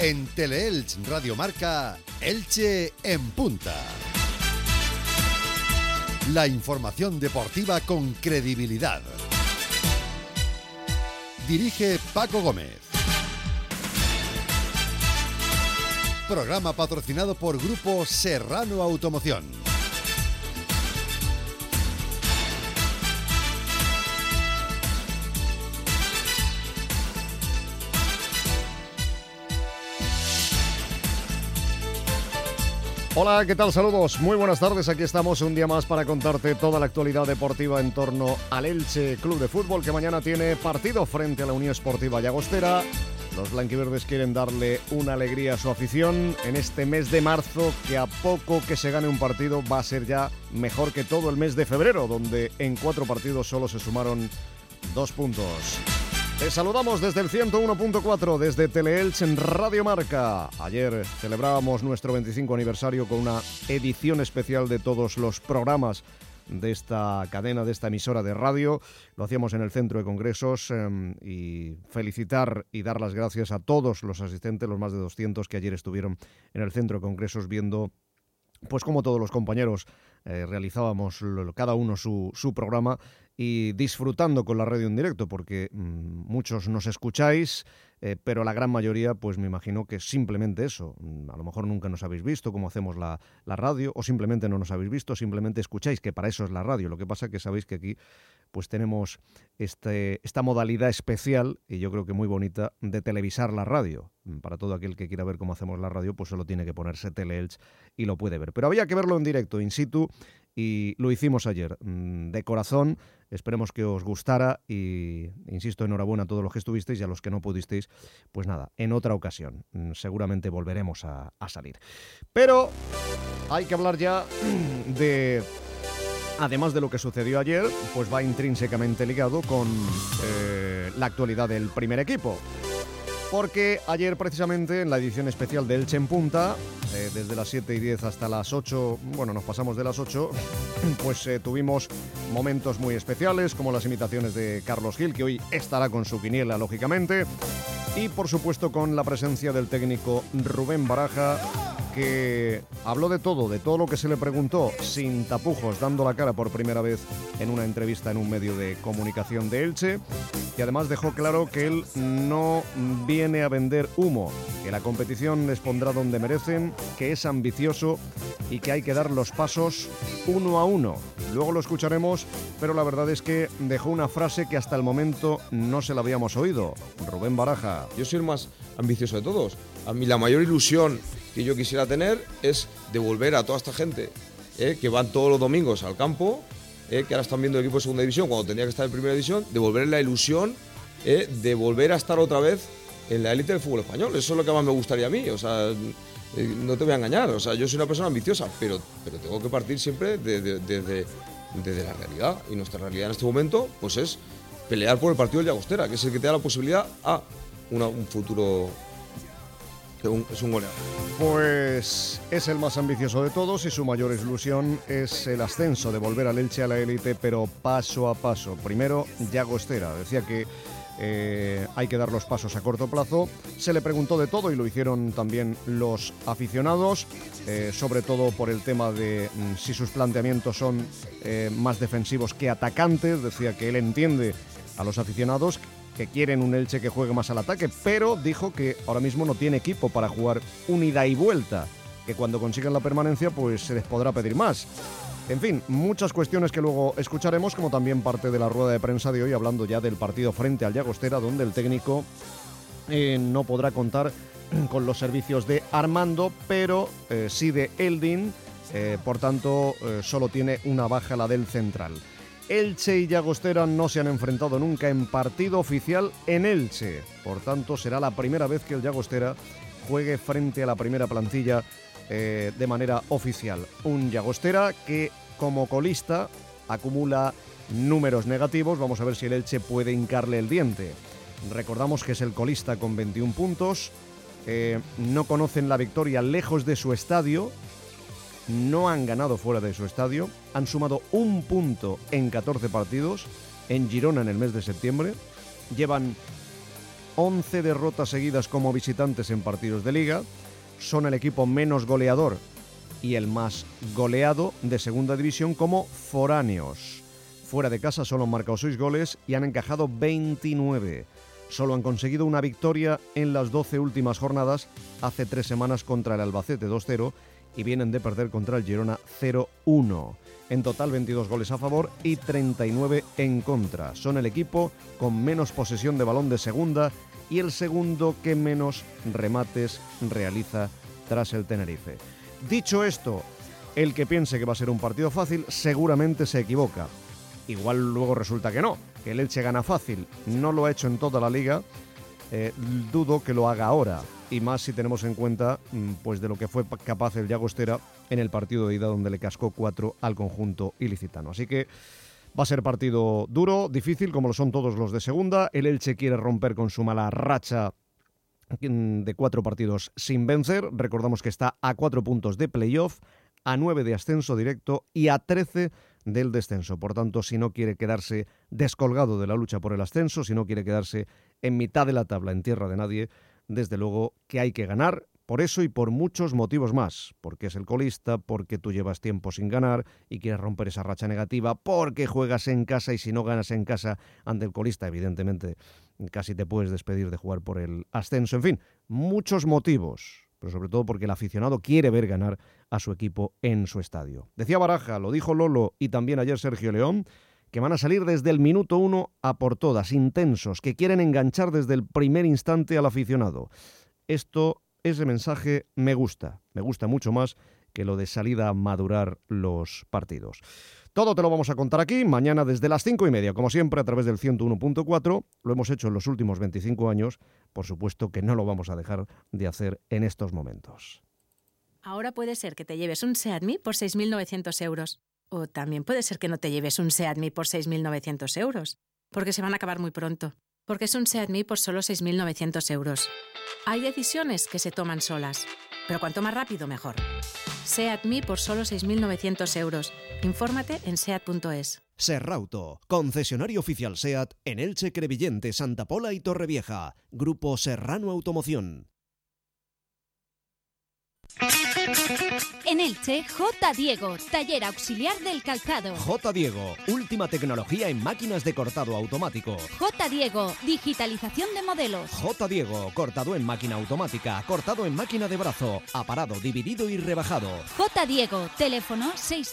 En Teleelch Radio Marca, Elche en Punta. La información deportiva con credibilidad. Dirige Paco Gómez. Programa patrocinado por Grupo Serrano Automoción. Hola, ¿qué tal? Saludos, muy buenas tardes. Aquí estamos un día más para contarte toda la actualidad deportiva en torno al Elche Club de Fútbol, que mañana tiene partido frente a la Unión Esportiva Llagostera. Los blanquiverdes quieren darle una alegría a su afición en este mes de marzo, que a poco que se gane un partido va a ser ya mejor que todo el mes de febrero, donde en 4 partidos solo se sumaron 2 puntos. Te saludamos desde el 101.4, desde Teleelch en Radio Marca. Ayer celebrábamos nuestro 25 aniversario con una edición especial de todos los programas de esta cadena, de esta emisora de radio. Lo hacíamos en el Centro de Congresos y felicitar y dar las gracias a todos los asistentes, los más de 200 que ayer estuvieron en el Centro de Congresos viendo pues como todos los compañeros realizábamos cada uno su programa y disfrutando con la radio en directo, porque muchos nos escucháis, pero la gran mayoría, pues me imagino que simplemente eso. A lo mejor nunca nos habéis visto cómo hacemos la radio, o simplemente no nos habéis visto, simplemente escucháis, que para eso es la radio. Lo que pasa es que sabéis que aquí pues tenemos esta modalidad especial, y yo creo que muy bonita, de televisar la radio. Para todo aquel que quiera ver cómo hacemos la radio, pues solo tiene que ponerse Teleelch y lo puede ver. Pero había que verlo en directo, in situ, y lo hicimos ayer, de corazón. Esperemos que os gustara y, insisto, enhorabuena a todos los que estuvisteis y a los que no pudisteis, pues nada, en otra ocasión. Seguramente volveremos a salir. Pero hay que hablar ya de... Además de lo que sucedió ayer, pues va intrínsecamente ligado con la actualidad del primer equipo. Porque ayer precisamente en la edición especial de Elche en Punta, desde las 7:10 hasta las 8, bueno, nos pasamos de las 8, pues tuvimos momentos muy especiales, como las imitaciones de Carlos Gil, que hoy estará con su quiniela, lógicamente, y por supuesto con la presencia del técnico Rubén Baraja, que habló de todo lo que se le preguntó, sin tapujos, dando la cara por primera vez en una entrevista en un medio de comunicación de Elche, y además dejó claro que él no viene a vender humo, que la competición les pondrá donde merecen, que es ambicioso y que hay que dar los pasos uno a uno. Luego lo escucharemos, pero la verdad es que dejó una frase que hasta el momento no se la habíamos oído. Rubén Baraja. Yo soy el más ambicioso de todos. A mí la mayor ilusión que yo quisiera tener es devolver a toda esta gente que van todos los domingos al campo, que ahora están viendo el equipo de segunda división cuando tenía que estar en primera división, devolver la ilusión de volver a estar otra vez en la élite del fútbol español. Eso es lo que más me gustaría a mí. O sea, no te voy a engañar. O sea, yo soy una persona ambiciosa, pero tengo que partir siempre desde la realidad. Y nuestra realidad en este momento pues es pelear por el partido del Llagostera, que es el que te da la posibilidad a un futuro. Es un goleador. Pues es el más ambicioso de todos y su mayor ilusión es el ascenso, de volver al Elche a la élite, pero paso a paso. Primero, Llagostera. Decía que hay que dar los pasos a corto plazo. Se le preguntó de todo y lo hicieron también los aficionados, sobre todo por el tema de si sus planteamientos son más defensivos que atacantes. Decía que él entiende a los aficionados que quieren un Elche que juegue más al ataque, pero dijo que ahora mismo no tiene equipo para jugar un ida y vuelta, que cuando consigan la permanencia pues se les podrá pedir más. En fin, muchas cuestiones que luego escucharemos, como también parte de la rueda de prensa de hoy, hablando ya del partido frente al Llagostera, donde el técnico no podrá contar con los servicios de Armando, pero sí de Eldin, por tanto solo tiene una baja, la del central. Elche y Llagostera no se han enfrentado nunca en partido oficial en Elche. Por tanto, será la primera vez que el Llagostera juegue frente a la primera plantilla de manera oficial. Un Llagostera que, como colista, acumula números negativos. Vamos a ver si el Elche puede hincarle el diente. Recordamos que es el colista con 21 puntos. No conocen la victoria lejos de su estadio. No han ganado fuera de su estadio, han sumado 1 punto en 14 partidos en Girona en el mes de septiembre, llevan 11 derrotas seguidas como visitantes en partidos de Liga. Son el equipo menos goleador y el más goleado de segunda división como foráneos. Fuera de casa solo han marcado 6 goles y han encajado 29. Solo han conseguido una victoria en las 12 últimas jornadas, hace 3 semanas contra el Albacete 2-0 y vienen de perder contra el Girona 0-1. En total 22 goles a favor y 39 en contra. Son el equipo con menos posesión de balón de segunda y el segundo que menos remates realiza tras el Tenerife. Dicho esto, el que piense que va a ser un partido fácil seguramente se equivoca. Igual luego resulta que no, que el Elche gana fácil. No lo ha hecho en toda la liga, dudo que lo haga ahora. Y más si tenemos en cuenta pues de lo que fue capaz el Llagostera en el partido de ida, donde le cascó 4 al conjunto ilicitano. Así que va a ser partido duro, difícil, como lo son todos los de segunda. El Elche quiere romper con su mala racha de 4 partidos sin vencer. Recordamos que está a 4 puntos de playoff, a 9 de ascenso directo y a 13 del descenso. Por tanto, si no quiere quedarse descolgado de la lucha por el ascenso, si no quiere quedarse en mitad de la tabla, en tierra de nadie, desde luego que hay que ganar, por eso y por muchos motivos más, porque es el colista, porque tú llevas tiempo sin ganar y quieres romper esa racha negativa, porque juegas en casa y si no ganas en casa ante el colista, evidentemente casi te puedes despedir de jugar por el ascenso. En fin, muchos motivos, pero sobre todo porque el aficionado quiere ver ganar a su equipo en su estadio. Decía Baraja, lo dijo Lolo y también ayer Sergio León, que van a salir desde el minuto 1 a por todas, intensos, que quieren enganchar desde el primer instante al aficionado. Ese mensaje me gusta mucho más que lo de salida a madurar los partidos. Todo te lo vamos a contar aquí, mañana desde las 5:30, como siempre, a través del 101.4. Lo hemos hecho en los últimos 25 años, por supuesto que no lo vamos a dejar de hacer en estos momentos. Ahora puede ser que te lleves un Seat Mii por 6.900 euros. O también puede ser que no te lleves un Seat Mii por 6.900 euros, porque se van a acabar muy pronto. Porque es un Seat Mii por solo 6.900 euros. Hay decisiones que se toman solas, pero cuanto más rápido, mejor. Seat Mii por solo 6.900 euros. Infórmate en seat.es. Serrauto, concesionario oficial SEAT en Elche, Crevillente, Santa Pola y Torrevieja. Grupo Serrano Automoción. En Elche, J. Diego, taller auxiliar del calzado. J. Diego, última tecnología en máquinas de cortado automático. J. Diego, digitalización de modelos. J. Diego, cortado en máquina automática, cortado en máquina de brazo, aparado, dividido y rebajado. J. Diego, teléfono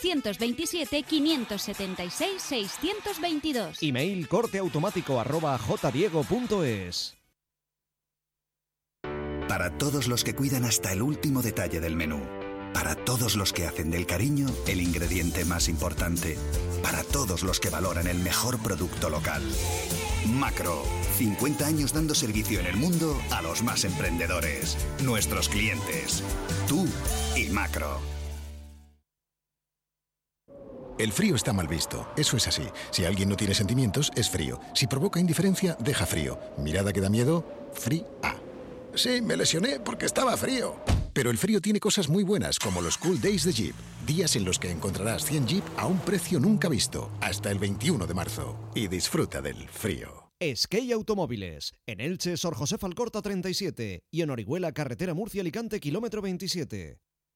627-576-622. Email corteautomático@jdiego.es. Para todos los que cuidan hasta el último detalle del menú. Para todos los que hacen del cariño el ingrediente más importante. Para todos los que valoran el mejor producto local. Macro. 50 años dando servicio en el mundo a los más emprendedores. Nuestros clientes. Tú y Macro. El frío está mal visto, eso es así. Si alguien no tiene sentimientos, es frío. Si provoca indiferencia, deja frío. Mirada que da miedo, fría. Sí, me lesioné porque estaba frío. Pero el frío tiene cosas muy buenas, como los Cool Days de Jeep. Días en los que encontrarás 100 Jeep a un precio nunca visto, hasta el 21 de marzo. Y disfruta del frío. Skate Automóviles, en Elche, Sor José Alcorta 37 y en Orihuela, carretera Murcia-Alicante, kilómetro 27.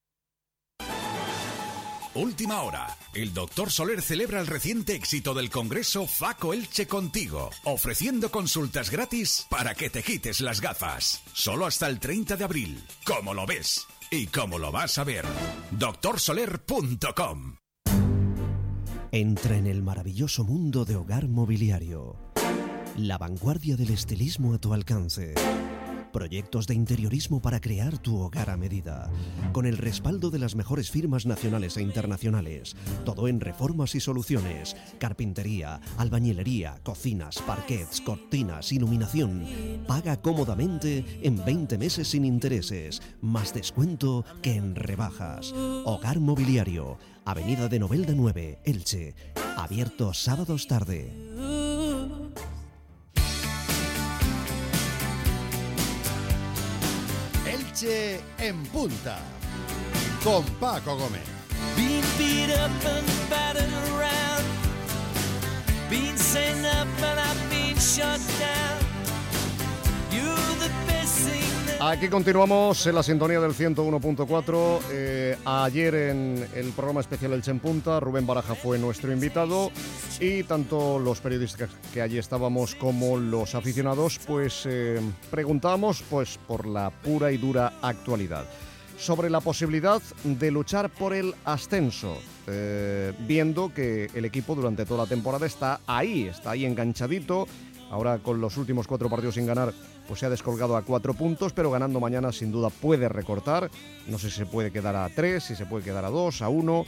Última hora. El Dr. Soler celebra el reciente éxito del Congreso FACO Elche Contigo, ofreciendo consultas gratis para que te quites las gafas. Solo hasta el 30 de abril. ¿Cómo lo ves? ¿Y cómo lo vas a ver? drsoler.com. Entra en el maravilloso mundo de Hogar Mobiliario. La vanguardia del estilismo a tu alcance. Proyectos de interiorismo para crear tu hogar a medida, con el respaldo de las mejores firmas nacionales e internacionales. Todo en reformas y soluciones, carpintería, albañilería, cocinas, parquets, cortinas, iluminación. Paga cómodamente en 20 meses sin intereses, más descuento que en rebajas. Hogar Mobiliario, Avenida de Novelda 9, Elche. Abierto sábados tarde. Elche en punta, con Paco Gómez. Being beat up and battered around, being sent up and I've been shut down. You Aquí continuamos en la sintonía del 101.4. Ayer en el programa especial Elche en Punta, Rubén Baraja fue nuestro invitado y tanto los periodistas que allí estábamos como los aficionados pues preguntábamos pues por la pura y dura actualidad sobre la posibilidad de luchar por el ascenso, viendo que el equipo durante toda la temporada está ahí enganchadito. Ahora con los últimos 4 partidos sin ganar, pues se ha descolgado a 4 puntos, pero ganando mañana sin duda puede recortar. No sé si se puede quedar a 3, si se puede quedar a 2, a 1.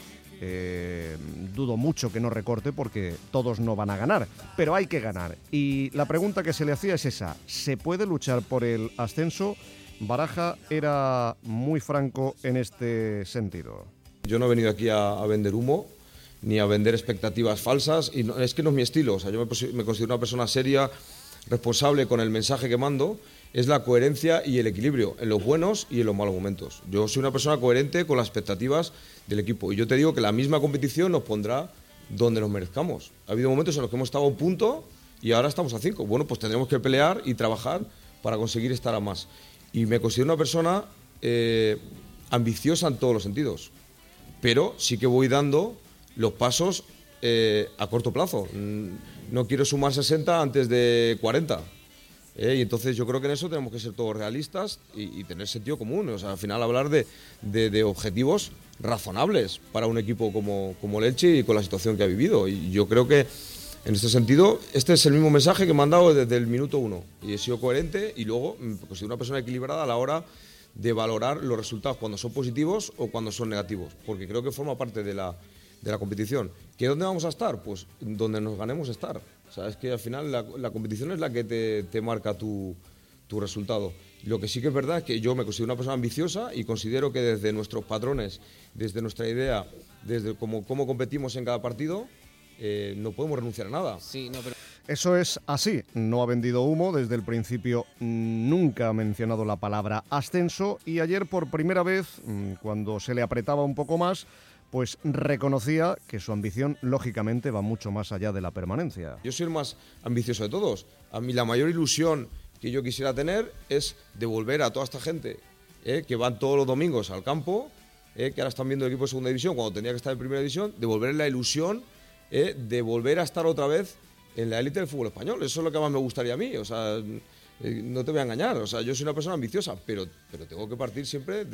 Dudo mucho que no recorte porque todos no van a ganar, pero hay que ganar. Y la pregunta que se le hacía es esa: ¿se puede luchar por el ascenso? Baraja era muy franco en este sentido. Yo no he venido aquí a vender humo, ni a vender expectativas falsas, y no, es que no es mi estilo. O sea, yo me considero una persona seria, responsable con el mensaje que mando. Es la coherencia y el equilibrio en los buenos y en los malos momentos. Yo soy una persona coherente con las expectativas del equipo, y yo te digo que la misma competición nos pondrá donde nos merezcamos. Ha habido momentos en los que hemos estado a un punto y ahora estamos a 5. Bueno, pues tendremos que pelear y trabajar para conseguir estar a más. Y me considero una persona ambiciosa en todos los sentidos, pero sí que voy dando los pasos a corto plazo. No quiero sumar 60 antes de 40. Y entonces yo creo que en eso tenemos que ser todos realistas y tener sentido común. O sea, al final hablar de objetivos razonables para un equipo como el Elche y con la situación que ha vivido. Y yo creo que en este sentido, este es el mismo mensaje que me han dado desde el minuto 1. Y he sido coherente y luego pues, soy una persona equilibrada a la hora de valorar los resultados cuando son positivos o cuando son negativos. Porque creo que forma parte de la competición. ¿Que dónde vamos a estar? Pues donde nos ganemos estar. O sea, es que al final la competición es la que te marca tu resultado. Lo que sí que es verdad es que yo me considero una persona ambiciosa y considero que desde nuestros patrones, desde nuestra idea, desde cómo competimos en cada partido, no podemos renunciar a nada. Sí, no, pero... Eso es así, no ha vendido humo, desde el principio nunca ha mencionado la palabra ascenso y ayer por primera vez, cuando se le apretaba un poco más, pues reconocía que su ambición lógicamente va mucho más allá de la permanencia. Yo soy el más ambicioso de todos. A mí la mayor ilusión que yo quisiera tener es devolver a toda esta gente que van todos los domingos al campo, que ahora están viendo el equipo de segunda división cuando tenía que estar en primera división, devolverles la ilusión de volver a estar otra vez en la élite del fútbol español. Eso es lo que más me gustaría a mí. O sea, no te voy a engañar. O sea, yo soy una persona ambiciosa, pero tengo que partir siempre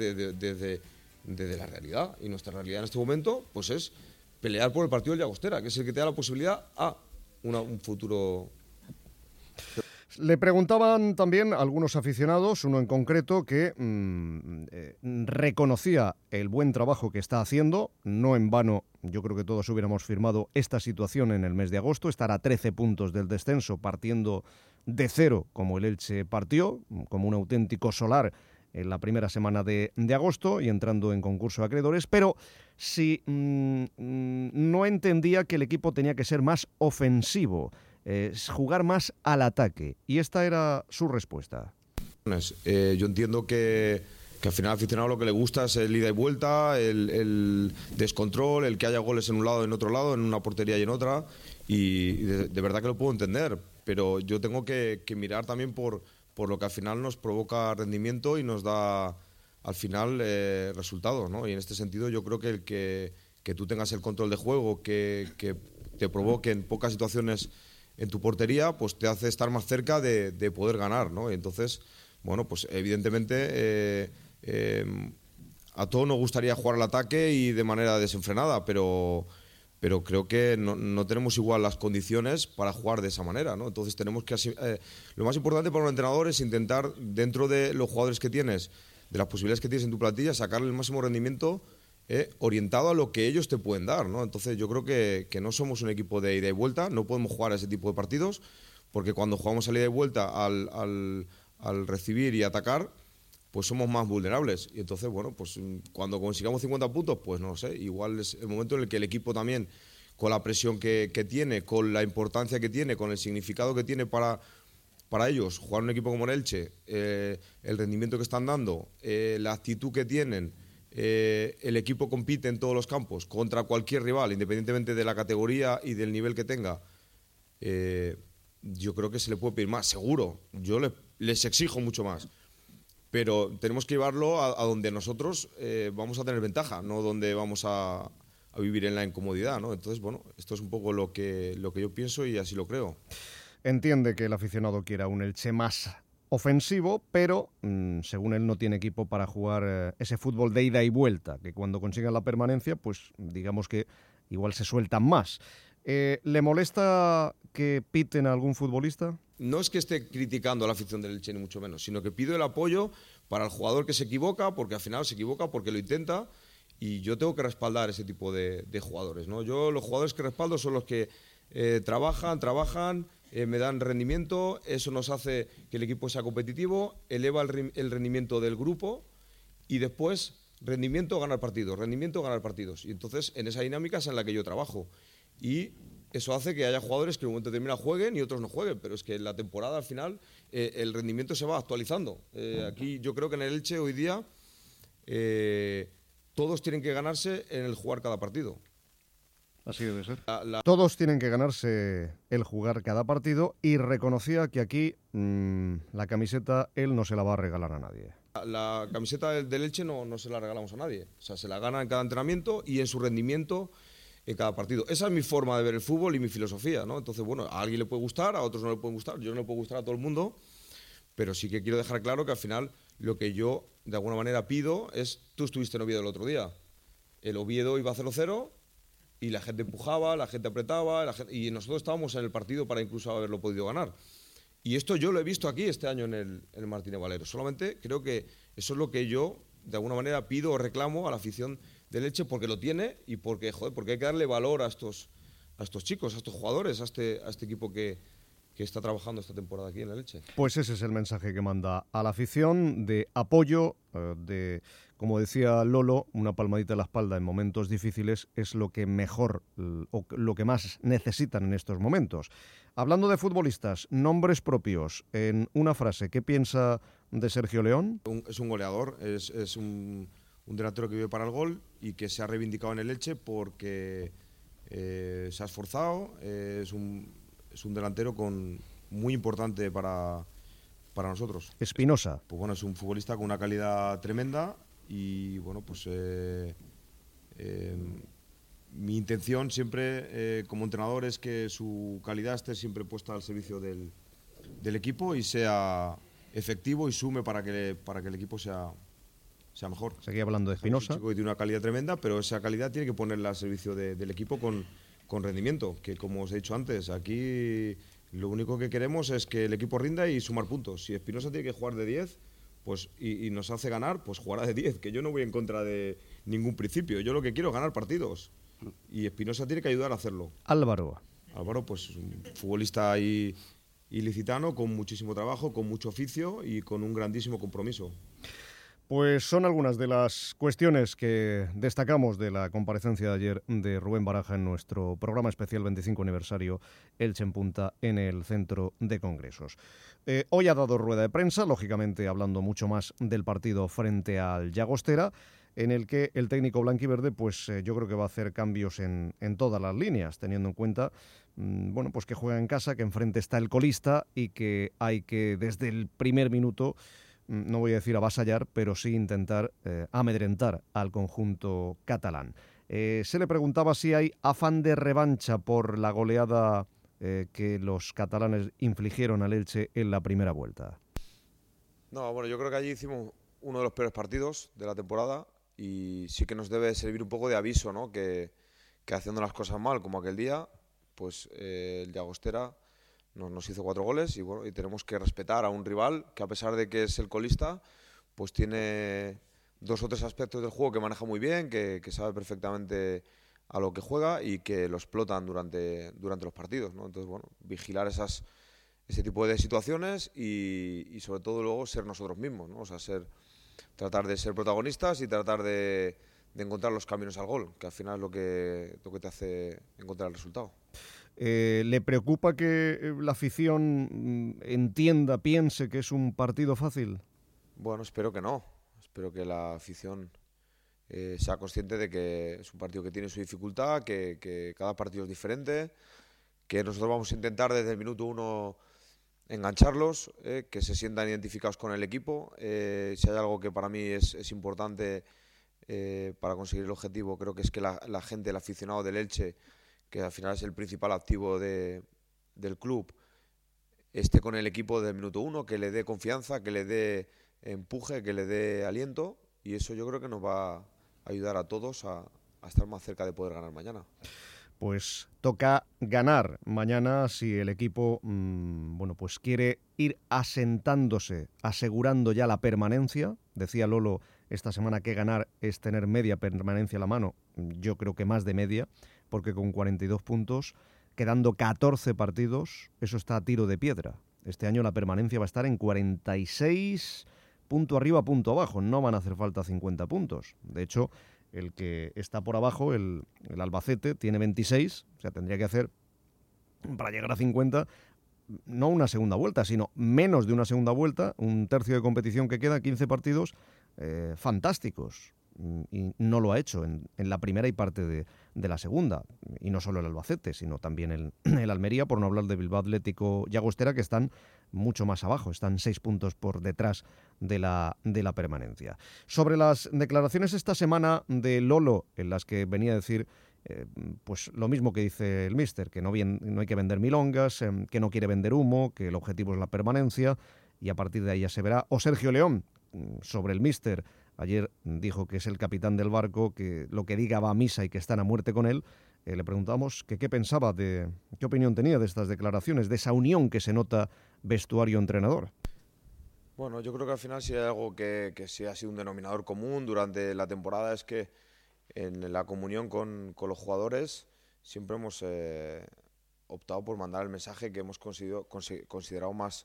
desde la realidad. Y nuestra realidad en este momento pues es pelear por el partido del Llagostera, que es el que te da la posibilidad a un futuro. Le preguntaban también algunos aficionados, uno en concreto, que reconocía el buen trabajo que está haciendo. No en vano, yo creo que todos hubiéramos firmado esta situación en el mes de agosto, estar a 13 puntos del descenso, partiendo de cero, como el Elche partió, como un auténtico solar en la primera semana de agosto y entrando en concurso de acreedores, pero sí no entendía que el equipo tenía que ser más ofensivo, jugar más al ataque, y esta era su respuesta. Yo entiendo que al final al aficionado lo que le gusta es el ida y vuelta, el descontrol, el que haya goles en un lado y en otro lado, en una portería y en otra, y de verdad que lo puedo entender, pero yo tengo que mirar también por lo que al final nos provoca rendimiento y nos da al final resultados, ¿no? Y en este sentido yo creo que tú tengas el control de juego, que te provoque en pocas situaciones en tu portería, pues te hace estar más cerca de poder ganar, ¿no? Y entonces, bueno, pues evidentemente a todos nos gustaría jugar al ataque y de manera desenfrenada, pero creo que no tenemos igual las condiciones para jugar de esa manera, ¿no? Entonces tenemos que... lo más importante para un entrenador es intentar, dentro de los jugadores que tienes, de las posibilidades que tienes en tu plantilla, sacarle el máximo rendimiento orientado a lo que ellos te pueden dar, ¿no? Entonces yo creo que no somos un equipo de ida y vuelta, no podemos jugar a ese tipo de partidos, porque cuando jugamos a la ida y vuelta al recibir y atacar, pues somos más vulnerables. Y entonces, bueno, pues cuando consigamos 50 puntos, pues no lo sé, igual es el momento en el que el equipo también, con la presión que tiene, con la importancia que tiene, con el significado que tiene para ellos, jugar un equipo como el Elche, el rendimiento que están dando, la actitud que tienen, el equipo compite en todos los campos contra cualquier rival, independientemente de la categoría y del nivel que tenga. Yo creo que se le puede pedir más, seguro. Yo les exijo mucho más. pero tenemos que llevarlo a donde nosotros vamos a tener ventaja, no donde vamos a vivir en la incomodidad, ¿no? Entonces, bueno, esto es un poco lo que yo pienso y así lo creo. Entiende que el aficionado quiera un Elche más ofensivo, pero según él no tiene equipo para jugar ese fútbol de ida y vuelta, que cuando consigan la permanencia, pues digamos que igual se sueltan más. ¿Le molesta que piten a algún futbolista? No es que esté criticando a la afición del Elche, ni mucho menos, sino que pido el apoyo para el jugador que se equivoca, porque al final se equivoca porque lo intenta, y yo tengo que respaldar ese tipo de jugadores, ¿no? Yo los jugadores que respaldo son los que trabajan, me dan rendimiento, eso nos hace que el equipo sea competitivo, eleva el rendimiento del grupo y después rendimiento ganar partidos. Y entonces en esa dinámica es en la que yo trabajo. Y eso hace que haya jugadores que en un momento determinado jueguen y otros no jueguen, pero es que en la temporada al final el rendimiento se va actualizando. Aquí yo creo que en el Elche hoy día todos tienen que ganarse en el jugar cada partido. Así debe ser. Todos tienen que ganarse el jugar cada partido, y reconocía que aquí la camiseta él no se la va a regalar a nadie. La camiseta del Elche no se la regalamos a nadie. O sea, se la gana en cada entrenamiento y en su rendimiento en cada partido. Esa es mi forma de ver el fútbol y mi filosofía, ¿no? Entonces, bueno, a alguien le puede gustar, a otros no le puede gustar. Yo no le puedo gustar a todo el mundo, pero sí que quiero dejar claro que al final lo que yo de alguna manera pido es: tú estuviste en Oviedo el otro día. El Oviedo iba 0-0 y la gente empujaba, la gente apretaba, y nosotros estábamos en el partido para incluso haberlo podido ganar. Y esto yo lo he visto aquí este año en el Martínez Valero. Solamente creo que eso es lo que yo de alguna manera pido o reclamo a la afición del Elche, porque lo tiene y porque hay que darle valor a estos chicos, a estos jugadores, a este equipo que está trabajando esta temporada aquí en el Elche. Pues ese es el mensaje que manda a la afición, de apoyo, de, como decía Lolo, una palmadita en la espalda en momentos difíciles es lo que mejor o lo que más necesitan en estos momentos. Hablando de futbolistas, nombres propios, en una frase, ¿qué piensa de Sergio León? Es un goleador, es un delantero que vive para el gol y que se ha reivindicado en el Elche porque se ha esforzado, es un delantero muy importante para nosotros. Espinosa. Pues bueno, es un futbolista con una calidad tremenda y bueno, pues mi intención siempre como entrenador es que su calidad esté siempre puesta al servicio del equipo y sea efectivo y sume para que el equipo sea mejor. Seguía hablando de Espinosa. Es un chico que tiene una calidad tremenda, pero esa calidad tiene que ponerla al servicio del equipo con rendimiento, que como os he dicho antes, aquí lo único que queremos es que el equipo rinda y sumar puntos. Si Espinosa tiene que jugar de 10 pues, y nos hace ganar, pues jugará de 10, que yo no voy en contra de ningún principio. Yo lo que quiero es ganar partidos y Espinosa tiene que ayudar a hacerlo. Álvaro, pues un futbolista ilicitano con muchísimo trabajo, con mucho oficio y con un grandísimo compromiso. Pues son algunas de las cuestiones que destacamos de la comparecencia de ayer de Rubén Baraja en nuestro programa especial 25 aniversario Elche en Punta en el Centro de Congresos. Hoy ha dado rueda de prensa, lógicamente hablando mucho más del partido frente al Llagostera, en el que el técnico blanquiverde pues yo creo que va a hacer cambios en todas las líneas, teniendo en cuenta pues que juega en casa, que enfrente está el colista y que hay que desde el primer minuto, no voy a decir avasallar, pero sí intentar amedrentar al conjunto catalán. Se le preguntaba si hay afán de revancha por la goleada que los catalanes infligieron al Elche en la primera vuelta. No, bueno, yo creo que allí hicimos uno de los peores partidos de la temporada y sí que nos debe servir un poco de aviso, ¿no? Que haciendo las cosas mal, como aquel día, pues el Llagostera nos hizo 4 goles y bueno, y tenemos que respetar a un rival que, a pesar de que es el colista, pues tiene 2 o 3 aspectos del juego que maneja muy bien, que sabe perfectamente a lo que juega y que lo explotan durante los partidos, ¿no? Entonces, bueno, vigilar ese tipo de situaciones y sobre todo luego ser nosotros mismos, ¿no? O sea, tratar de ser protagonistas y tratar de encontrar los caminos al gol, que al final es lo que te hace encontrar el resultado. ¿Le preocupa que la afición piense que es un partido fácil? Bueno, espero que no. Espero que la afición sea consciente de que es un partido que tiene su dificultad, que cada partido es diferente, que nosotros vamos a intentar desde el minuto 1 engancharlos, que se sientan identificados con el equipo. Si hay algo que para mí es importante para conseguir el objetivo, creo que es que la gente, el aficionado del Elche, que al final es el principal activo del club, esté con el equipo del minuto 1, que le dé confianza, que le dé empuje, que le dé aliento, y eso yo creo que nos va a ayudar a todos a estar más cerca de poder ganar mañana. Pues toca ganar mañana si el equipo pues quiere ir asentándose, asegurando ya la permanencia. Decía Lolo esta semana que ganar es tener media permanencia a la mano. Yo creo que más de media, porque con 42 puntos, quedando 14 partidos, eso está a tiro de piedra. Este año la permanencia va a estar en 46, punto arriba, punto abajo. No van a hacer falta 50 puntos. De hecho, el que está por abajo, el Albacete, tiene 26, o sea, tendría que hacer, para llegar a 50, no una segunda vuelta, sino menos de una segunda vuelta, un tercio de competición que queda, 15 partidos fantásticos. Y no lo ha hecho en la primera y parte de la segunda. Y no solo el Albacete, sino también el Almería, por no hablar de Bilbao Atlético y Llagostera, que están mucho más abajo, están 6 puntos por detrás de la permanencia. Sobre las declaraciones esta semana de Lolo, en las que venía a decir pues lo mismo que dice el míster, que no hay que vender milongas, que no quiere vender humo, que el objetivo es la permanencia, y a partir de ahí ya se verá. O Sergio León, sobre el míster, ayer dijo que es el capitán del barco, que lo que diga va a misa y que están a muerte con él. Le preguntamos que qué pensaba, qué opinión tenía de estas declaraciones, de esa unión que se nota vestuario-entrenador. Bueno, yo creo que al final si hay algo que sí ha sido un denominador común durante la temporada es que en la comunión con los jugadores siempre hemos optado por mandar el mensaje que hemos considerado más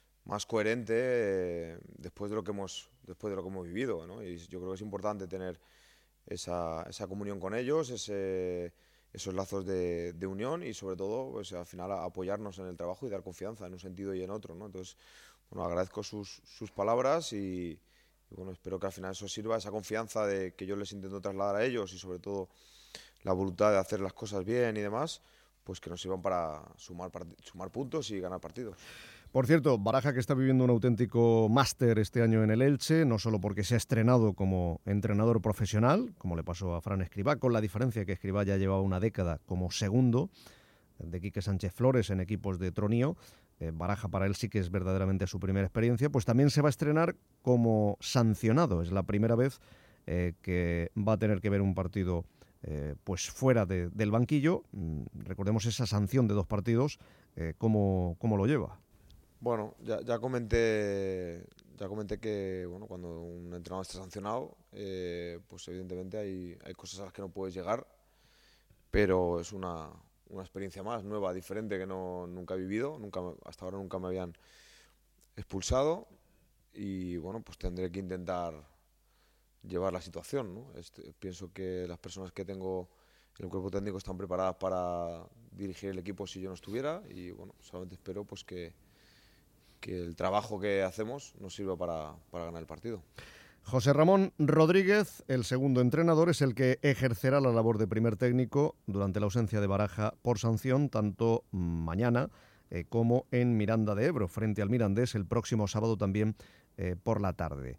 coherente después de lo que hemos vivido, ¿no? Y yo creo que es importante tener esa comunión con ellos, esos lazos de unión, y sobre todo pues al final apoyarnos en el trabajo y dar confianza en un sentido y en otro, ¿no? Entonces, bueno, agradezco sus palabras y bueno, espero que al final eso sirva, esa confianza de que yo les intento trasladar a ellos, y sobre todo la voluntad de hacer las cosas bien y demás, pues que nos sirvan para sumar puntos y ganar partidos. Por cierto, Baraja, que está viviendo un auténtico máster este año en el Elche, no solo porque se ha estrenado como entrenador profesional, como le pasó a Fran Escribá, con la diferencia que Escribá ya llevaba una década como segundo de Quique Sánchez Flores en equipos de Tronío. Baraja, para él sí que es verdaderamente su primera experiencia, pues también se va a estrenar como sancionado. Es la primera vez que va a tener que ver un partido pues fuera del banquillo. Recordemos esa sanción de 2 partidos, ¿cómo lo lleva? Bueno, ya comenté que bueno, cuando un entrenador está sancionado, pues evidentemente hay cosas a las que no puedes llegar, pero es una experiencia más, nueva, diferente, que nunca he vivido, hasta ahora nunca me habían expulsado, y bueno, pues tendré que intentar llevar la situación, ¿no? Pienso que las personas que tengo en el cuerpo técnico están preparadas para dirigir el equipo si yo no estuviera, y bueno, solamente espero pues que el trabajo que hacemos nos sirva para ganar el partido. José Ramón Rodríguez, el segundo entrenador, es el que ejercerá la labor de primer técnico durante la ausencia de Baraja por sanción, tanto mañana como en Miranda de Ebro, frente al Mirandés, el próximo sábado también por la tarde.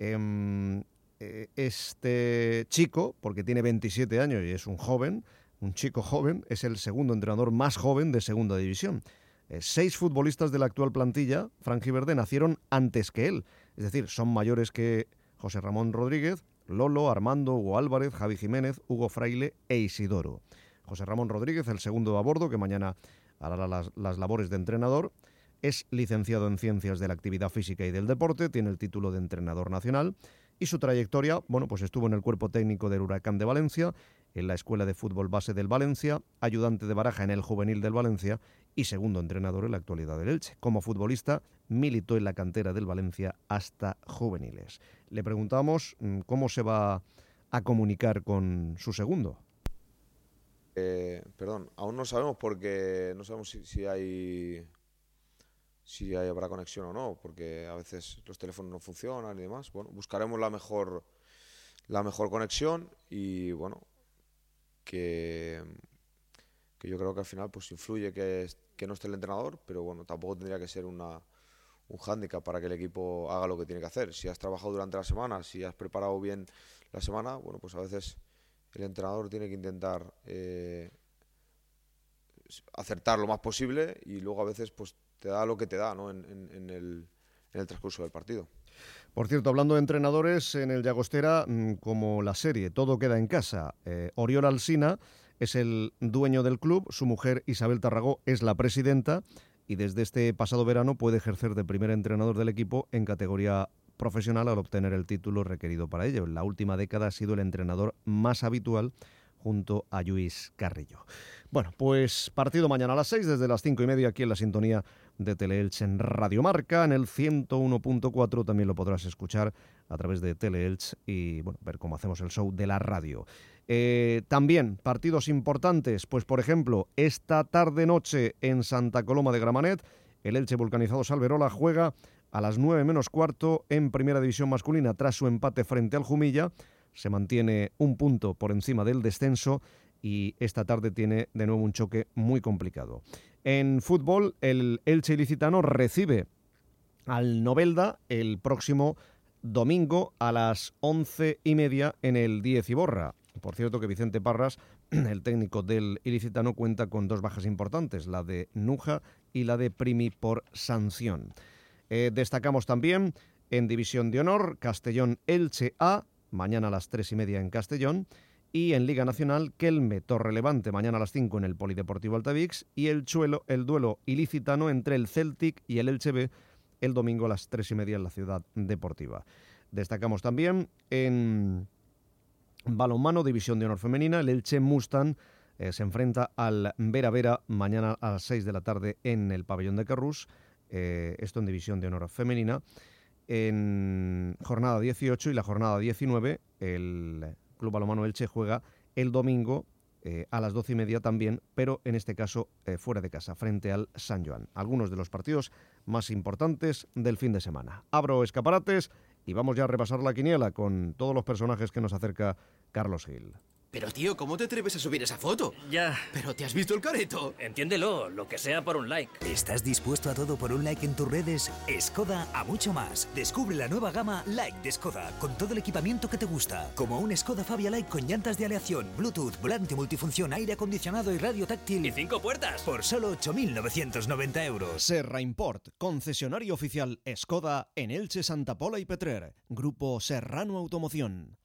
Este chico, porque tiene 27 años y es un chico joven, es el segundo entrenador más joven de segunda división. 6 futbolistas de la actual plantilla franjiverde nacieron antes que él, es decir, son mayores que José Ramón Rodríguez, Lolo, Armando, Hugo Álvarez, Javi Jiménez, Hugo Fraile e Isidoro. José Ramón Rodríguez, el segundo a bordo, que mañana hará las labores de entrenador, es licenciado en Ciencias de la Actividad Física y del Deporte, tiene el título de entrenador nacional, y su trayectoria, bueno, pues estuvo en el cuerpo técnico del Huracán de Valencia, en la Escuela de Fútbol Base del Valencia, ayudante de Baraja en el Juvenil del Valencia y segundo entrenador en la actualidad del Elche. Como futbolista, militó en la cantera del Valencia hasta juveniles. Le preguntamos cómo se va a comunicar con su segundo. Aún no sabemos, porque no sabemos si habrá conexión o no, porque a veces los teléfonos no funcionan y demás. Bueno, buscaremos la mejor conexión, y bueno, que yo creo que al final pues influye que que no esté el entrenador, pero bueno, tampoco tendría que ser un hándicap para que el equipo haga lo que tiene que hacer. Si has trabajado durante la semana, si has preparado bien la semana, bueno, pues a veces el entrenador tiene que intentar acertar lo más posible y luego a veces pues te da lo que te da, ¿no? en el transcurso del partido. Por cierto, hablando de entrenadores, en el Llagostera, como la serie Todo queda en casa, Oriol Alsina es el dueño del club, su mujer Isabel Tarragó es la presidenta y desde este pasado verano puede ejercer de primer entrenador del equipo en categoría profesional al obtener el título requerido para ello. En la última década ha sido el entrenador más habitual junto a Lluís Carrillo. Bueno, pues partido mañana a las 6, desde las 5:30 aquí en la sintonía de Teleelch en Radio Marca, en el 101.4, también lo podrás escuchar a través de Teleelch y bueno, ver cómo hacemos el show de la radio. También partidos importantes, pues por ejemplo, esta tarde-noche en Santa Coloma de Gramenet, el Elche Vulcanizados Alberola juega a las 9:15 en Primera División Masculina tras su empate frente al Jumilla. Se mantiene un punto por encima del descenso y esta tarde tiene de nuevo un choque muy complicado. En fútbol, el Elche Ilicitano recibe al Novelda el próximo domingo a las 11:30 en el Díez Iborra. Por cierto que Vicente Parras, el técnico del Ilicitano, cuenta con 2 bajas importantes, la de Nuja y la de Primi por sanción. Destacamos también en División de Honor, Castellón Elche A, mañana a las 3:30 en Castellón, y en Liga Nacional, Kelme Torrelevante, mañana a las 5 en el Polideportivo Altavix, y el duelo ilicitano entre el Celtic y el Elche B, el domingo a las 3:30 en la Ciudad Deportiva. Destacamos también en balonmano, División de Honor Femenina, el Elche Mustang se enfrenta al Vera Vera mañana a las 6 de la tarde en el Pabellón de Carrús, esto en División de Honor Femenina. En jornada 18 y la jornada 19, el Club Balonmano Elche juega el domingo a las 12:30 también, pero en este caso fuera de casa, frente al San Joan. Algunos de los partidos más importantes del fin de semana. Abro escaparates y vamos ya a repasar la quiniela con todos los personajes que nos acerca Carlos Gil. Pero tío, ¿cómo te atreves a subir esa foto? Ya. ¿Pero te has visto el careto? Entiéndelo, lo que sea por un like. ¿Estás dispuesto a todo por un like en tus redes? Skoda a mucho más. Descubre la nueva gama Like de Skoda, con todo el equipamiento que te gusta. Como un Skoda Fabia Like con llantas de aleación, Bluetooth, volante multifunción, aire acondicionado y radio táctil. ¡Y 5 puertas! Por solo 8.990 euros. Serra Import, concesionario oficial Skoda en Elche, Santa Pola y Petrer. Grupo Serrano Automoción.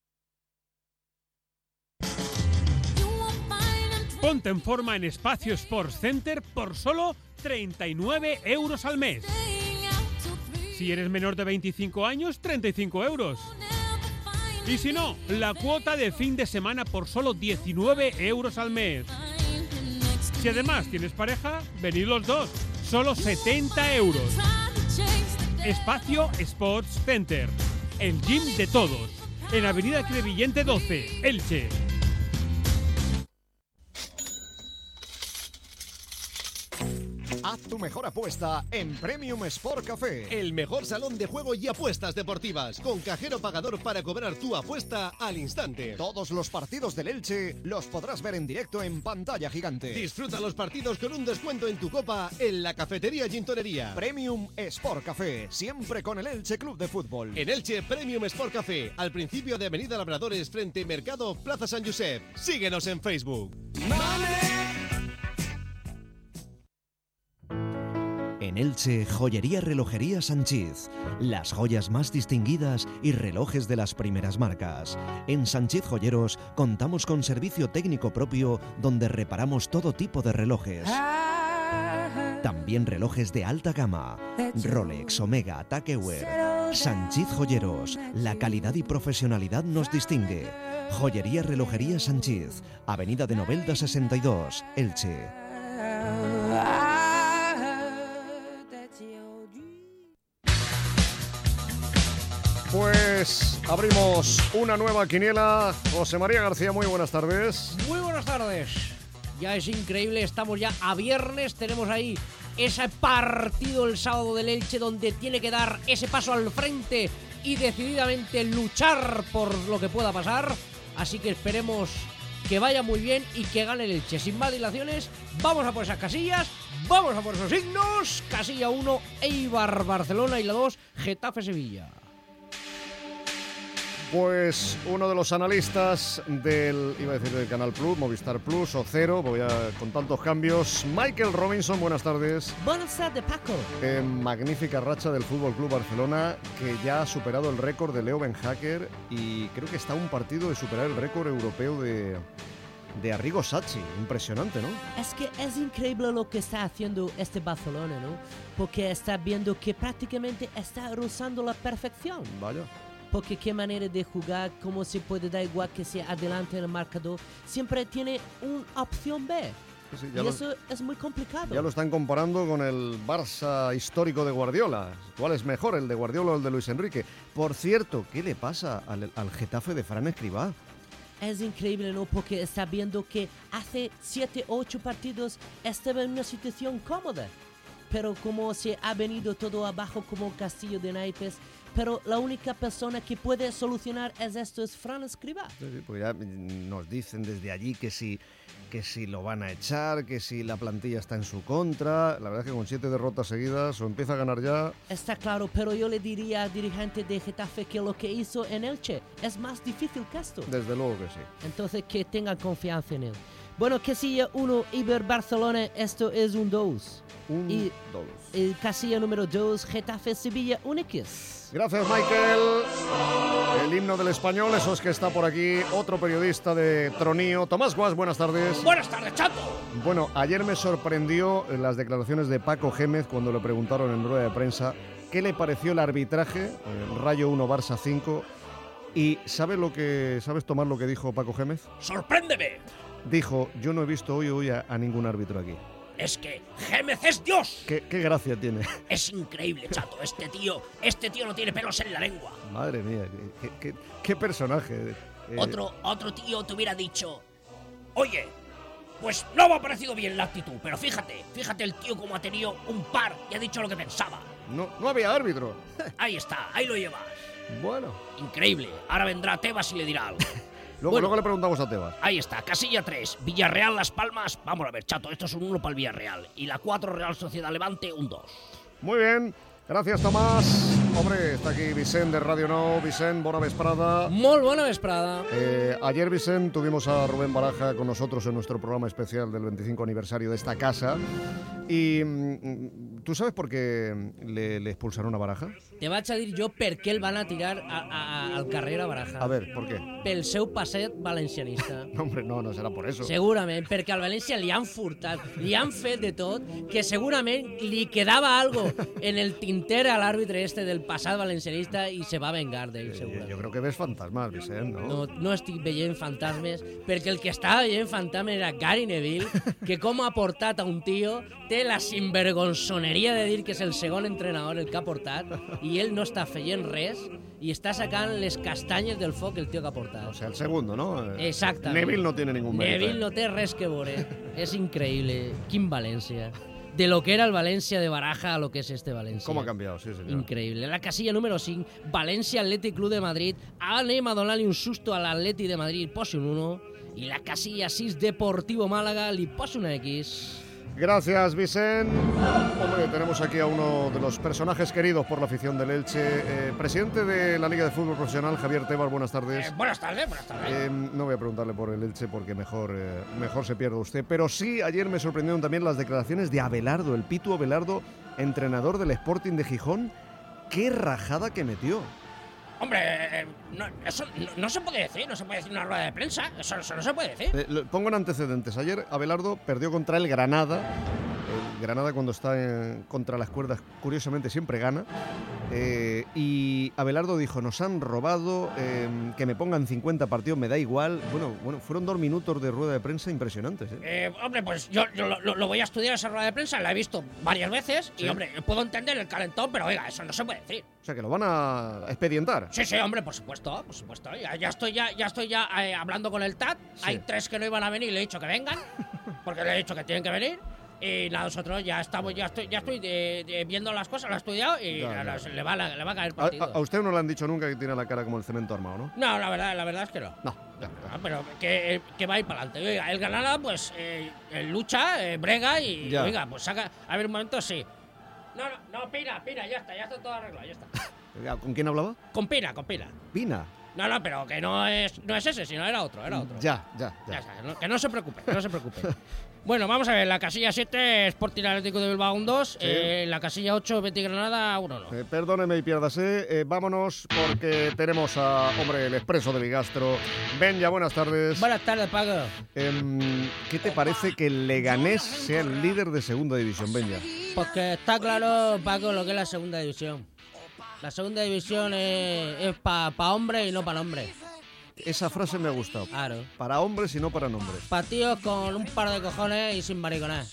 Ponte en forma en Espacio Sports Center por solo 39 euros al mes. Si eres menor de 25 años, 35 euros. Y si no, la cuota de fin de semana por solo 19 euros al mes. Si además tienes pareja, venid los dos, solo 70 euros. Espacio Sports Center, el gym de todos, en Avenida Crevillente 12, Elche. Haz tu mejor apuesta en Premium Sport Café. El mejor salón de juego y apuestas deportivas, con cajero pagador para cobrar tu apuesta al instante. Todos los partidos del Elche los podrás ver en directo en pantalla gigante. Disfruta los partidos con un descuento en tu copa en la cafetería Gintonería. Premium Sport Café, siempre con el Elche Club de Fútbol. En Elche, Premium Sport Café, al principio de Avenida Labradores, frente Mercado Plaza San Josep. Síguenos en Facebook. En Elche, Joyería Relojería Sanchiz. Las joyas más distinguidas y relojes de las primeras marcas. En Sanchiz Joyeros contamos con servicio técnico propio donde reparamos todo tipo de relojes. También relojes de alta gama. Rolex, Omega, Tag Heuer. Sanchiz Joyeros. La calidad y profesionalidad nos distingue. Joyería Relojería Sanchiz. Avenida de Novelda 62, Elche. Pues abrimos una nueva quiniela. José María García, muy buenas tardes. Muy buenas tardes. Ya es increíble, estamos ya a viernes, tenemos ahí ese partido el sábado del Elche donde tiene que dar ese paso al frente y decididamente luchar por lo que pueda pasar. Así que esperemos que vaya muy bien y que gane el Elche. Sin más dilaciones, vamos a por esas casillas, vamos a por esos signos. Casilla 1, Eibar Barcelona, y la 2, Getafe Sevilla. Pues uno de los analistas del Canal Plus, Movistar Plus o Cero, con tantos cambios, Michael Robinson, buenas tardes. Buenas tardes, Paco. Magnífica racha del Fútbol Club Barcelona, que ya ha superado el récord de Leo Benhacker y creo que está a un partido de superar el récord europeo de Arrigo Sacchi. Impresionante, ¿no? Es que es increíble lo que está haciendo este Barcelona, ¿no? Porque está viendo que prácticamente está rozando la perfección. Vaya. Porque qué manera de jugar, cómo se puede dar igual que sea adelante en el marcador, siempre tiene una opción B. Sí, y eso es muy complicado. Ya lo están comparando con el Barça histórico de Guardiola. ¿Cuál es mejor, el de Guardiola o el de Luis Enrique? Por cierto, ¿qué le pasa al Getafe de Fran Escribá? Es increíble, ¿no? Porque está viendo que hace 7 o 8 partidos estaba en una situación cómoda. Pero como se ha venido todo abajo como castillo de naipes, pero la única persona que puede solucionar esto es Fran Escribá. Sí, pues ya nos dicen desde allí que si lo van a echar, que si la plantilla está en su contra. La verdad es que con 7 derrotas seguidas o empieza a ganar ya. Está claro, pero yo le diría al dirigente de Getafe que lo que hizo en Elche es más difícil que esto. Desde luego que sí. Entonces que tengan confianza en él. Bueno, casilla 1, Eibar Barcelona, esto es un 2. Un 2. Casilla número 2, Getafe Sevilla, un X. Gracias, Michael. El himno del Español, eso es que está por aquí otro periodista de Tronío. Tomás Guas, buenas tardes. Buenas tardes, chato. Bueno, ayer me sorprendió las declaraciones de Paco Gémez cuando le preguntaron en rueda de prensa qué le pareció el arbitraje, Rayo 1, Barça 5. ¿Y sabes tomar lo que dijo Paco Gémez? ¡Sorpréndeme! Dijo, yo no he visto hoy a ningún árbitro aquí. Es que Gémez es Dios. ¿Qué gracia tiene? Es increíble, chato. Este tío no tiene pelos en la lengua. Madre mía, qué personaje. Otro tío te hubiera dicho, oye, pues no me ha parecido bien la actitud, pero fíjate el tío como ha tenido un par y ha dicho lo que pensaba. No había árbitro. Ahí está, ahí lo llevas. Bueno. Increíble. Ahora vendrá Tebas y le dirá algo. Luego le preguntamos a Tebas. Ahí está, casilla 3, Villarreal Las Palmas. Vamos a ver, chato, esto es un 1 para el Villarreal. Y la 4, Real Sociedad Levante, un 2. Muy bien, gracias Tomás. Hombre, está aquí Vicent de Radio Nou. Vicent, bona vesprada. Molt bona vesprada. Ayer, Vicent, tuvimos a Rubén Baraja con nosotros en nuestro programa especial del 25 aniversario de esta casa. Y ¿tú sabes por qué le expulsaron a Baraja? Te vaig a dir jo per què el van a tirar al carrer a Baraja. A ver, ¿por qué? Pel seu passet valencianista. No, hombre, no serà por eso. Segurament, perquè al València li han furtat, li han fet de tot, que segurament li quedava algo en el tinter a l'àrbitre este del passat valencianista i se va vengar d'ell, segurament. Jo crec que ves fantasmes, Vicent, no? No estic veient fantasmes, perquè el que estava veient fantasmes era Gary Neville, que com ha portat a un tio, té la sinvergonzoneria de dir que és el segon entrenador el que ha portat, i ell no està feient res i està sacant les castanyes del foc el tio que ha portat. O sea, el segundo, ¿no? Exactament. Neville no tiene ningún mérito. Neville no té res que veure. És increïble. Quin València. De lo que era el València de Baraja a lo que es este València. ¿Cómo ha cambiado? Sí, señor. Increíble. La casilla número 5, València Athletic Club de Madrid. Anem a donar-li un susto a l'Atleti de Madrid, posi un 1. I la casilla 6, Deportivo Málaga, li posi una X. Gracias, Vicent. Hombre, tenemos aquí a uno de los personajes queridos por la afición del Elche, presidente de la Liga de Fútbol Profesional, Javier Tebas, buenas tardes. Buenas tardes. No voy a preguntarle por el Elche porque mejor se pierde usted, pero sí, ayer me sorprendieron también las declaraciones de Abelardo, el Pitu Abelardo, entrenador del Sporting de Gijón. ¡Qué rajada que metió! Hombre, eso no se puede decir, no se puede decir en una rueda de prensa, eso no se puede decir. Pongo en antecedentes. Ayer Abelardo perdió contra el Granada. El Granada, cuando está contra las cuerdas, curiosamente siempre gana. Y Abelardo dijo, nos han robado, que me pongan 50 partidos, me da igual. Bueno, fueron 2 minutos de rueda de prensa impresionantes. Hombre, pues yo lo voy a estudiar esa rueda de prensa, la he visto varias veces. ¿Sí? Y, hombre, puedo entender el calentón, pero oiga, eso no se puede decir. O sea, que lo van a expedientar. Sí, hombre, por supuesto. Ya estoy hablando con el TAT. Sí. Hay 3 que no iban a venir y le he dicho que vengan, porque le he dicho que tienen que venir. Y nosotros ya estoy viendo las cosas, lo he estudiado y le va a caer partido. A usted no le han dicho nunca que tiene la cara como el cemento armado, ¿no? No, la verdad es que no. No, pero que va a ir para adelante. Oiga, el Granada, pues, lucha, brega y, Ya. oiga, pues saca... A ver, un momento, sí. No, Pina, ya está todo arreglado, ya está. ¿Con quién hablaba? Con Pina. Pina. No, pero que no es ese, sino era otro. Ya. Ya está, que no se preocupe. Bueno, vamos a ver, la casilla 7, Sporting Atlético de Bilbao 1-2, Sí. la casilla 8, Betis Granada 1-1. Perdóneme y piérdase, vámonos porque tenemos el expreso de Bigastro. Benja, buenas tardes. Buenas tardes, Paco. ¿Qué te parece que el Leganés sea el líder de segunda división, Benja? Porque está claro, Paco, lo que es la segunda división. La segunda división es para hombres y no para hombres. Esa frase me ha gustado. Claro. Para hombres y no para nombres. Para tíos con un par de cojones y sin mariconar.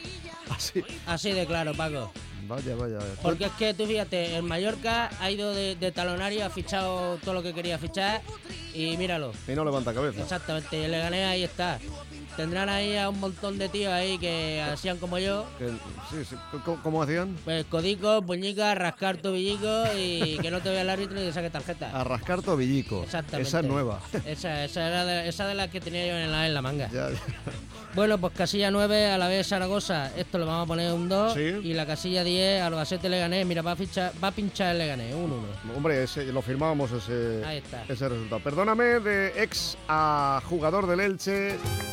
Así de claro, Paco. Vaya. Porque es que tú fíjate, el Mallorca ha ido de talonario, ha fichado todo lo que quería fichar y míralo. Y no levanta cabeza. Exactamente, y el Leganés ahí está. Tendrán ahí a un montón de tíos ahí que hacían como yo. Sí. ¿Cómo hacían? Pues codicos, puñicas, rascar tobillicos y que no te vea el árbitro y te saque tarjeta. A rascar tobillico. Exactamente. Esa es nueva. Esa de las que tenía yo en la manga. Ya. Bueno, pues casilla 9, a la vez Zaragoza, esto le vamos a poner un 2. Sí. Y la casilla 10, Albacete Leganés, mira, va a pinchar el Leganés, un 1. Hombre, lo firmábamos Ahí está. ese resultado. Perdóname, de ex a jugador del Elche,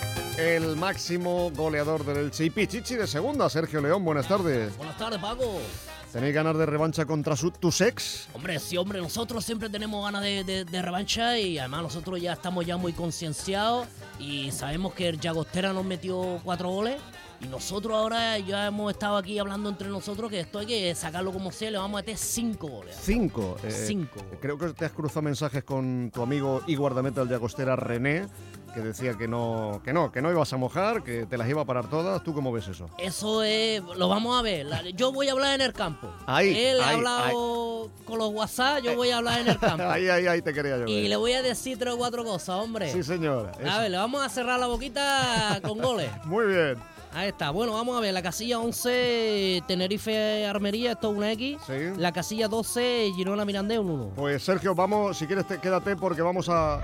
el máximo goleador del Elche y Pichichi de segunda, Sergio León, buenas tardes. Buenas tardes, Paco. ¿Tenéis ganas de revancha contra tus ex? Hombre, sí, nosotros siempre tenemos ganas de revancha y además nosotros ya estamos muy concienciados y sabemos que el Llagostera nos metió 4 goles y nosotros ahora ya hemos estado aquí hablando entre nosotros que esto hay que sacarlo como sea, le vamos a meter 5 goles. 5. 5. Creo que te has cruzado mensajes con tu amigo y guardameta del Llagostera, René, que decía que no ibas a mojar, que te las iba a parar todas. ¿Tú cómo ves eso? Eso lo vamos a ver. Yo voy a hablar en el campo. Él ha hablado con los WhatsApp, yo voy a hablar en el campo. Ahí te quería yo. Y le voy a decir 3 o 4 cosas, hombre. Sí, señora. A ver, le vamos a cerrar la boquita con goles. Muy bien. Ahí está. Bueno, vamos a ver. La casilla 11, Tenerife Armería, esto es una X. Sí. La casilla 12, Girona Mirandés, un 1. Pues Sergio, vamos, si quieres quédate porque vamos a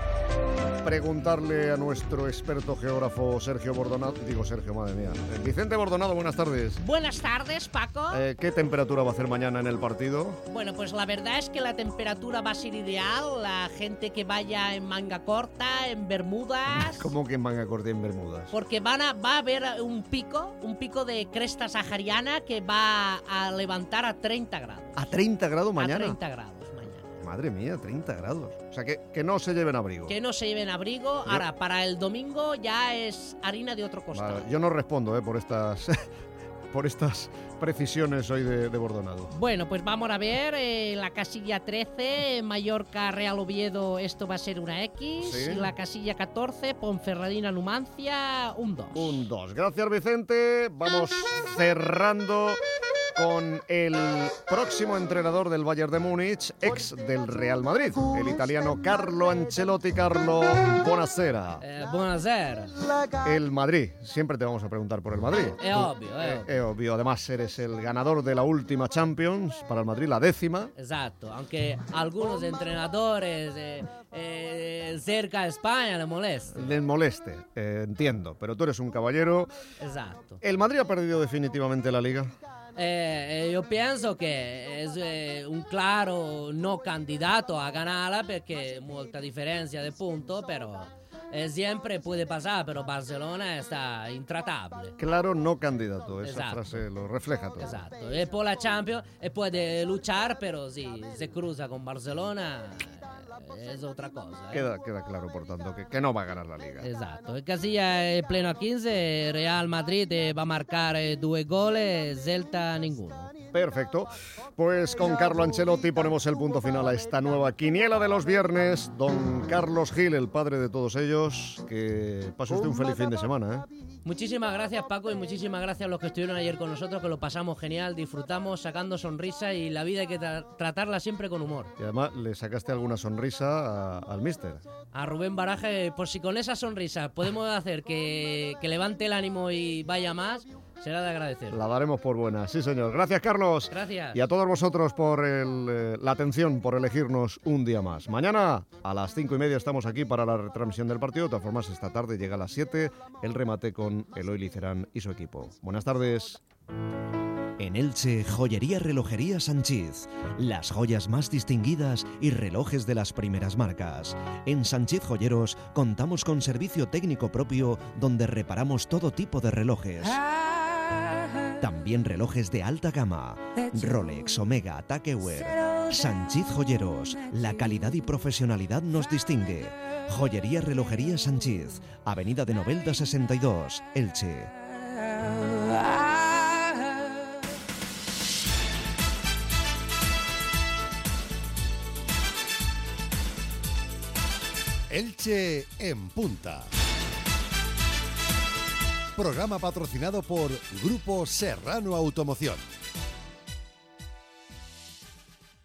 preguntarle a nuestro experto geógrafo Sergio Bordonado. Digo Sergio, madre mía. Vicente Bordonado, buenas tardes. Buenas tardes, Paco. ¿Qué temperatura va a hacer mañana en el partido? Bueno, pues la verdad es que la temperatura va a ser ideal. La gente que vaya en manga corta, en bermudas. ¿Cómo que en manga corta y en bermudas? Porque va a haber un pico de cresta sahariana que va a levantar a 30 grados. ¿A 30 grados mañana? A 30 grados mañana. Madre mía, 30 grados. O sea, que no se lleven abrigo. Que no se lleven abrigo. Ahora, para el domingo ya es harina de otro costal. Vale, yo no respondo por estas por estas precisiones hoy de Bordonado. Bueno, pues vamos a ver, la casilla 13, Mallorca, Real Oviedo, esto va a ser una X. ¿Sí? Y la casilla 14, Ponferradina, Numancia, un 2. Un 2. Gracias, Vicente. Vamos cerrando con el próximo entrenador del Bayern de Múnich, ex del Real Madrid, el italiano Carlo Ancelotti. Carlo, buonasera. Buonasera. El Madrid, siempre te vamos a preguntar por el Madrid. Es obvio. Es obvio, además eres el ganador de la última Champions para el Madrid, la 10ª. Exacto, aunque algunos entrenadores cerca de España les molestan. Les moleste, entiendo, pero tú eres un caballero. Exacto. ¿El Madrid ha perdido definitivamente la Liga? Yo pienso che è un claro no candidato a ganarla perché molta differenza di punto, però siempre puede pasar, pero Barcelona está intratable. Claro, no candidato, esa Exacto. frase lo refleja todo. Exacto, es por la Champions, puede luchar, pero si se cruza con Barcelona es otra cosa. Queda claro, por tanto, que no va a ganar la Liga. Esatto, il Casilla è pleno a 15, Real Madrid va a marcare 2 goles, Celta ninguno. Perfecto, pues con Carlo Ancelotti ponemos el punto final a esta nueva quiniela de los viernes. Don Carlos Gil, el padre de todos ellos, que pase usted un feliz fin de semana, ¿eh? Muchísimas gracias, Paco, y muchísimas gracias a los que estuvieron ayer con nosotros, que lo pasamos genial, disfrutamos, sacando sonrisa, y la vida hay que tratarla siempre con humor. Y además le sacaste alguna sonrisa al míster. A Rubén Baraje, por si con esa sonrisa podemos hacer que levante el ánimo y vaya más, será de agradecer. La daremos por buena, sí señor. Gracias, Carlos. Gracias. Y a todos vosotros por la atención, por elegirnos un día más. Mañana a las 5:30 estamos aquí para la retransmisión del partido. De todas formas, esta tarde llega a las 7 el remate con Eloy Licerán y su equipo. Buenas tardes. En Elche, Joyería Relojería Sanchiz. Las joyas más distinguidas y relojes de las primeras marcas. En Sanchiz Joyeros contamos con servicio técnico propio donde reparamos todo tipo de relojes. También relojes de alta gama. Rolex, Omega, Tag Heuer. Sanchiz Joyeros. La calidad y profesionalidad nos distingue. Joyería Relojería Sanchiz. Avenida de Novelda 62, Elche. Elche en punta. Programa patrocinado por Grupo Serrano Automoción.